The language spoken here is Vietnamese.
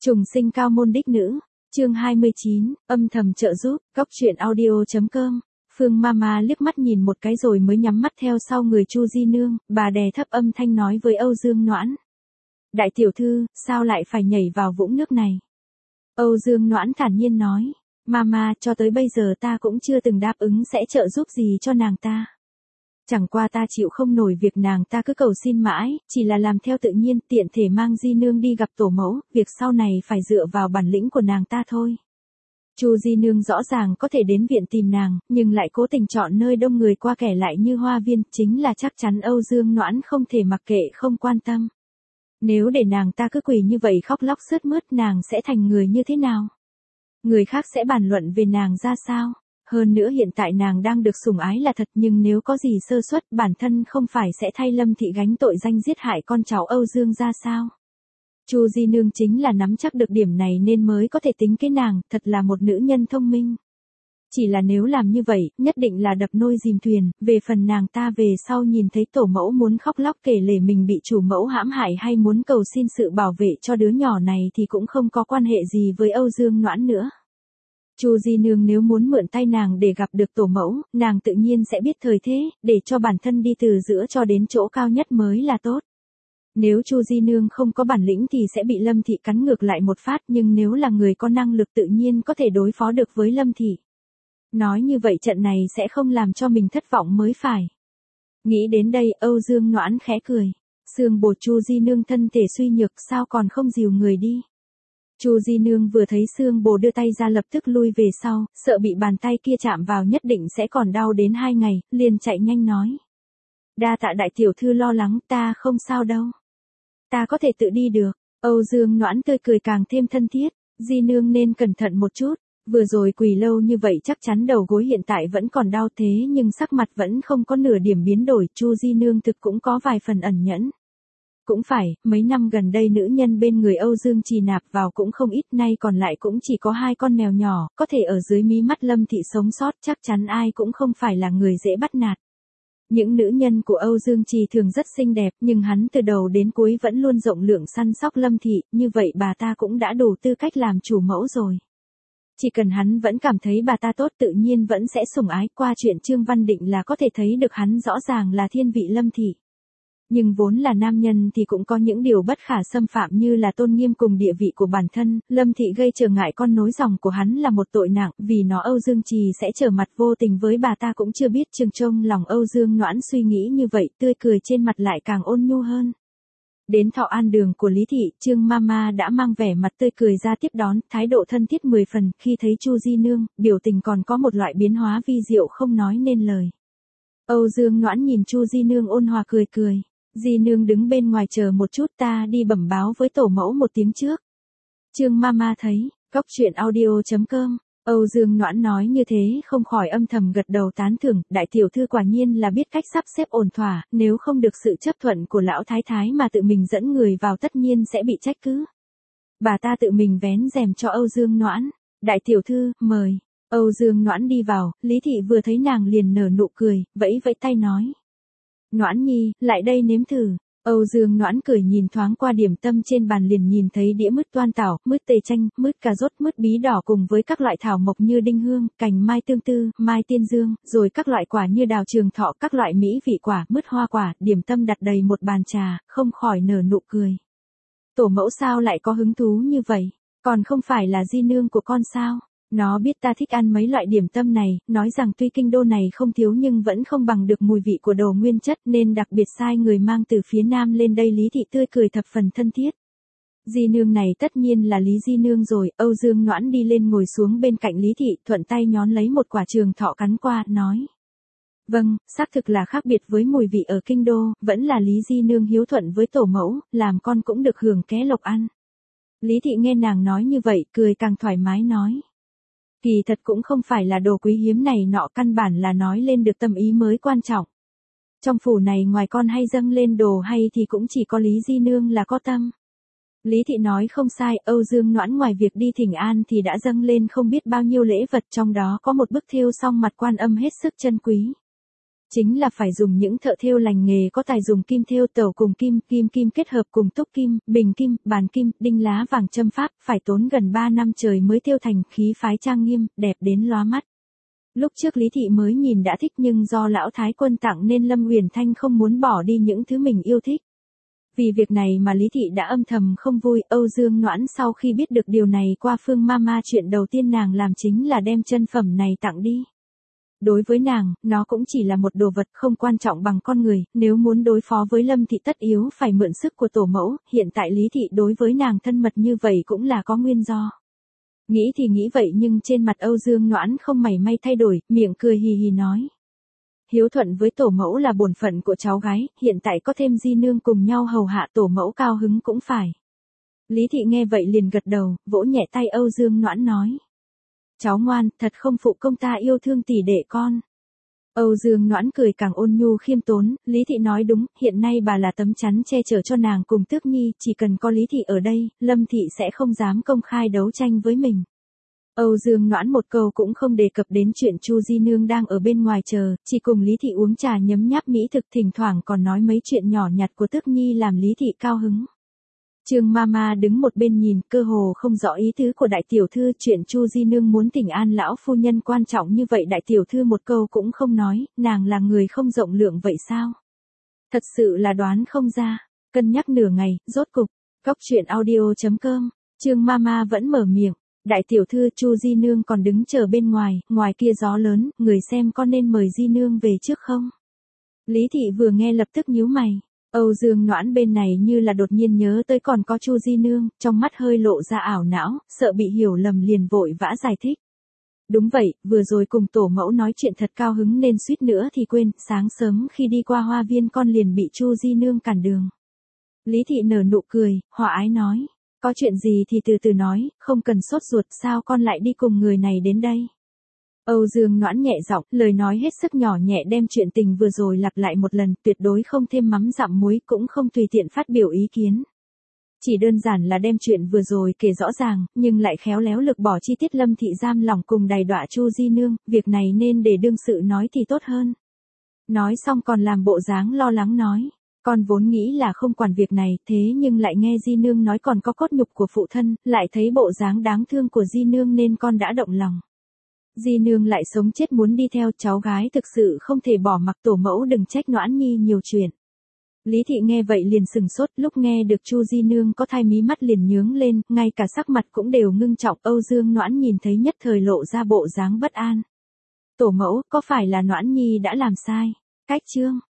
Trùng sinh cao môn đích nữ, chương 29, âm thầm trợ giúp, góc truyện audio.com. Phương Mama liếc mắt nhìn một cái rồi mới nhắm mắt theo sau người Chu Di Nương, bà đè thấp âm thanh nói với Âu Dương Noãn. Đại tiểu thư, sao lại phải nhảy vào vũng nước này? Âu Dương Noãn thản nhiên nói, Mama, cho tới bây giờ ta cũng chưa từng đáp ứng sẽ trợ giúp gì cho nàng ta. Chẳng qua ta chịu không nổi việc nàng ta cứ cầu xin mãi, chỉ là làm theo tự nhiên, tiện thể mang Di Nương đi gặp tổ mẫu, việc sau này phải dựa vào bản lĩnh của nàng ta thôi. Chu Di Nương rõ ràng có thể đến viện tìm nàng, nhưng lại cố tình chọn nơi đông người qua kẻ lại như hoa viên, chính là chắc chắn Âu Dương Noãn không thể mặc kệ không quan tâm. Nếu để nàng ta cứ quỳ như vậy khóc lóc sướt mướt, nàng sẽ thành người như thế nào? Người khác sẽ bàn luận về nàng ra sao? Hơn nữa hiện tại nàng đang được sủng ái là thật, nhưng nếu có gì sơ suất, bản thân không phải sẽ thay Lâm Thị gánh tội danh giết hại con cháu Âu Dương ra sao? Chu Di Nương chính là nắm chắc được điểm này nên mới có thể tính kế nàng, thật là một nữ nhân thông minh. Chỉ là nếu làm như vậy, nhất định là đập nôi dìm thuyền, về phần nàng ta về sau nhìn thấy tổ mẫu muốn khóc lóc kể lể mình bị chủ mẫu hãm hại hay muốn cầu xin sự bảo vệ cho đứa nhỏ này thì cũng không có quan hệ gì với Âu Dương Noãn nữa. Chu Di Nương nếu muốn mượn tay nàng để gặp được tổ mẫu, nàng tự nhiên sẽ biết thời thế, để cho bản thân đi từ giữa cho đến chỗ cao nhất mới là tốt. Nếu Chu Di Nương không có bản lĩnh thì sẽ bị Lâm Thị cắn ngược lại một phát, nhưng nếu là người có năng lực tự nhiên có thể đối phó được với Lâm Thị. Nói như vậy trận này sẽ không làm cho mình thất vọng mới phải. Nghĩ đến đây, Âu Dương Noãn khẽ cười. Xương bột Chu Di Nương thân thể suy nhược, sao còn không dìu người đi. Chu Di Nương vừa thấy Xương Bồ đưa tay ra lập tức lui về sau, sợ bị bàn tay kia chạm vào nhất định sẽ còn đau đến 2 ngày, liền chạy nhanh nói. Đa tạ đại tiểu thư lo lắng, ta không sao đâu. Ta có thể tự đi được. Âu Dương Noãn tươi cười càng thêm thân thiết, Di Nương nên cẩn thận một chút, vừa rồi quỳ lâu như vậy chắc chắn đầu gối hiện tại vẫn còn đau thế nhưng sắc mặt vẫn không có nửa điểm biến đổi, Chu Di Nương thực cũng có vài phần ẩn nhẫn. Cũng phải, mấy năm gần đây nữ nhân bên người Âu Dương Trì nạp vào cũng không ít, nay còn lại cũng chỉ có 2 con mèo nhỏ, có thể ở dưới mí mắt Lâm Thị sống sót, chắc chắn ai cũng không phải là người dễ bắt nạt. Những nữ nhân của Âu Dương Trì thường rất xinh đẹp, nhưng hắn từ đầu đến cuối vẫn luôn rộng lượng săn sóc Lâm Thị, như vậy bà ta cũng đã đủ tư cách làm chủ mẫu rồi. Chỉ cần hắn vẫn cảm thấy bà ta tốt tự nhiên vẫn sẽ sủng ái, qua chuyện Trương Văn Định là có thể thấy được hắn rõ ràng là thiên vị Lâm Thị. Nhưng vốn là nam nhân thì cũng có những điều bất khả xâm phạm như là tôn nghiêm cùng địa vị của bản thân, Lâm Thị gây trở ngại con nối dòng của hắn là một tội nặng, vì nó Âu Dương Trì sẽ trở mặt vô tình với bà ta cũng chưa biết chừng trông lòng Âu Dương Noãn suy nghĩ như vậy, tươi cười trên mặt lại càng ôn nhu hơn. Đến Thọ An đường của Lý Thị, Trương Mama đã mang vẻ mặt tươi cười ra tiếp đón, thái độ thân thiết 10 phần, khi thấy Chu Di Nương, biểu tình còn có một loại biến hóa vi diệu không nói nên lời. Âu Dương Noãn nhìn Chu Di Nương ôn hòa cười cười. Di Nương đứng bên ngoài chờ một chút, ta đi bẩm báo với tổ mẫu một tiếng trước. Trương Mama thấy, góc truyện audio.com, Âu Dương Noãn nói như thế không khỏi âm thầm gật đầu tán thưởng, đại tiểu thư quả nhiên là biết cách sắp xếp ổn thỏa, nếu không được sự chấp thuận của lão thái thái mà tự mình dẫn người vào tất nhiên sẽ bị trách cứ. Bà ta tự mình vén rèm cho Âu Dương Noãn, đại tiểu thư, mời. Âu Dương Noãn đi vào, Lý Thị vừa thấy nàng liền nở nụ cười, vẫy vẫy tay nói. Noãn nhi, lại đây nếm thử. Âu Dương Noãn cười nhìn thoáng qua điểm tâm trên bàn liền nhìn thấy đĩa mứt toan tảo, mứt tây chanh, mứt cà rốt, mứt bí đỏ cùng với các loại thảo mộc như đinh hương, cành mai tương tư, mai tiên dương, rồi các loại quả như đào trường thọ, các loại mỹ vị quả, mứt hoa quả, điểm tâm đặt đầy một bàn trà, không khỏi nở nụ cười. Tổ mẫu sao lại có hứng thú như vậy, còn không phải là Di Nương của con sao? Nó biết ta thích ăn mấy loại điểm tâm này, nói rằng tuy kinh đô này không thiếu nhưng vẫn không bằng được mùi vị của đồ nguyên chất nên đặc biệt sai người mang từ phía Nam lên đây. Lý Thị tươi cười thập phần thân thiết. Di Nương này tất nhiên là Lý Di Nương rồi, Âu Dương Noãn đi lên ngồi xuống bên cạnh Lý Thị, thuận tay nhón lấy một quả trường thọ cắn qua, nói. Vâng, xác thực là khác biệt với mùi vị ở kinh đô, vẫn là Lý Di Nương hiếu thuận với tổ mẫu, làm con cũng được hưởng ké lộc ăn. Lý Thị nghe nàng nói như vậy, cười càng thoải mái nói. Kỳ thật cũng không phải là đồ quý hiếm này nọ, căn bản là nói lên được tâm ý mới quan trọng. Trong phủ này ngoài con hay dâng lên đồ hay thì cũng chỉ có Lý Di Nương là có tâm. Lý Thị nói không sai, Âu Dương Noãn ngoài việc đi thỉnh an thì đã dâng lên không biết bao nhiêu lễ vật, trong đó có một bức thêu song mặt Quan Âm hết sức chân quý. Chính là phải dùng những thợ thêu lành nghề có tài dùng kim thêu tẩu cùng kim kết hợp cùng túc kim, bình kim, bàn kim, đinh lá vàng châm pháp, phải tốn gần 3 năm trời mới thêu thành, khí phái trang nghiêm, đẹp đến lóa mắt. Lúc trước Lý Thị mới nhìn đã thích nhưng do lão thái quân tặng nên Lâm Uyển Thanh không muốn bỏ đi những thứ mình yêu thích. Vì việc này mà Lý Thị đã âm thầm không vui. Âu Dương Noãn sau khi biết được điều này qua Phương Mama, chuyện đầu tiên nàng làm chính là đem chân phẩm này tặng đi. Đối với nàng, nó cũng chỉ là một đồ vật không quan trọng bằng con người, nếu muốn đối phó với Lâm Thị tất yếu phải mượn sức của tổ mẫu, hiện tại Lý Thị đối với nàng thân mật như vậy cũng là có nguyên do. Nghĩ thì nghĩ vậy nhưng trên mặt Âu Dương Noãn không mảy may thay đổi, miệng cười hì hì nói. Hiếu thuận với tổ mẫu là bổn phận của cháu gái, hiện tại có thêm di nương cùng nhau hầu hạ tổ mẫu cao hứng cũng phải. Lý Thị nghe vậy liền gật đầu, vỗ nhẹ tay Âu Dương Noãn nói. Cháu ngoan, thật không phụ công ta yêu thương tỷ đệ con. Âu Dương Noãn cười càng ôn nhu khiêm tốn, Lý Thị nói đúng, hiện nay bà là tấm chắn che chở cho nàng cùng Tước Nhi, chỉ cần có Lý Thị ở đây, Lâm Thị sẽ không dám công khai đấu tranh với mình. Âu Dương Noãn một câu cũng không đề cập đến chuyện Chu Di Nương đang ở bên ngoài chờ, chỉ cùng Lý Thị uống trà nhấm nháp mỹ thực, thỉnh thoảng còn nói mấy chuyện nhỏ nhặt của Tước Nhi làm Lý Thị cao hứng. Trương Mama đứng một bên nhìn, cơ hồ không rõ ý tứ của đại tiểu thư, chuyện Chu Di Nương muốn thỉnh an lão phu nhân quan trọng như vậy đại tiểu thư một câu cũng không nói, nàng là người không rộng lượng vậy sao? Thật sự là đoán không ra, cân nhắc nửa ngày, rốt cục, goctruyện.audio.com, Trương Mama vẫn mở miệng, đại tiểu thư Chu Di Nương còn đứng chờ bên ngoài, ngoài kia gió lớn, người xem có nên mời Di Nương về trước không? Lý Thị vừa nghe lập tức nhíu mày. Âu Dương Noãn bên này như là đột nhiên nhớ tới còn có Chu Di Nương, trong mắt hơi lộ ra ảo não, sợ bị hiểu lầm liền vội vã giải thích. Đúng vậy, vừa rồi cùng tổ mẫu nói chuyện thật cao hứng nên suýt nữa thì quên, sáng sớm khi đi qua hoa viên con liền bị Chu Di Nương cản đường. Lý Thị nở nụ cười, hòa ái nói, có chuyện gì thì từ từ nói, không cần sốt ruột, sao con lại đi cùng người này đến đây. Âu Dương Noãn nhẹ giọng, lời nói hết sức nhỏ nhẹ đem chuyện tình vừa rồi lặp lại một lần, tuyệt đối không thêm mắm dặm muối, cũng không tùy tiện phát biểu ý kiến. Chỉ đơn giản là đem chuyện vừa rồi kể rõ ràng, nhưng lại khéo léo lược bỏ chi tiết Lâm Thị giam lòng cùng đày đọa Chu Di Nương, việc này nên để đương sự nói thì tốt hơn. Nói xong còn làm bộ dáng lo lắng nói, con vốn nghĩ là không quản việc này, thế nhưng lại nghe Di Nương nói còn có cốt nhục của phụ thân, lại thấy bộ dáng đáng thương của Di Nương nên con đã động lòng. Di Nương lại sống chết muốn đi theo cháu gái, thực sự không thể bỏ mặc, tổ mẫu đừng trách Noãn Nhi nhiều chuyện. Lý Thị nghe vậy liền sừng sốt, lúc nghe được Chu Di Nương có thai mí mắt liền nhướng lên, ngay cả sắc mặt cũng đều ngưng trọng. Âu Dương Noãn nhìn thấy nhất thời lộ ra bộ dáng bất an. Tổ mẫu, có phải là Noãn Nhi đã làm sai? Cách chương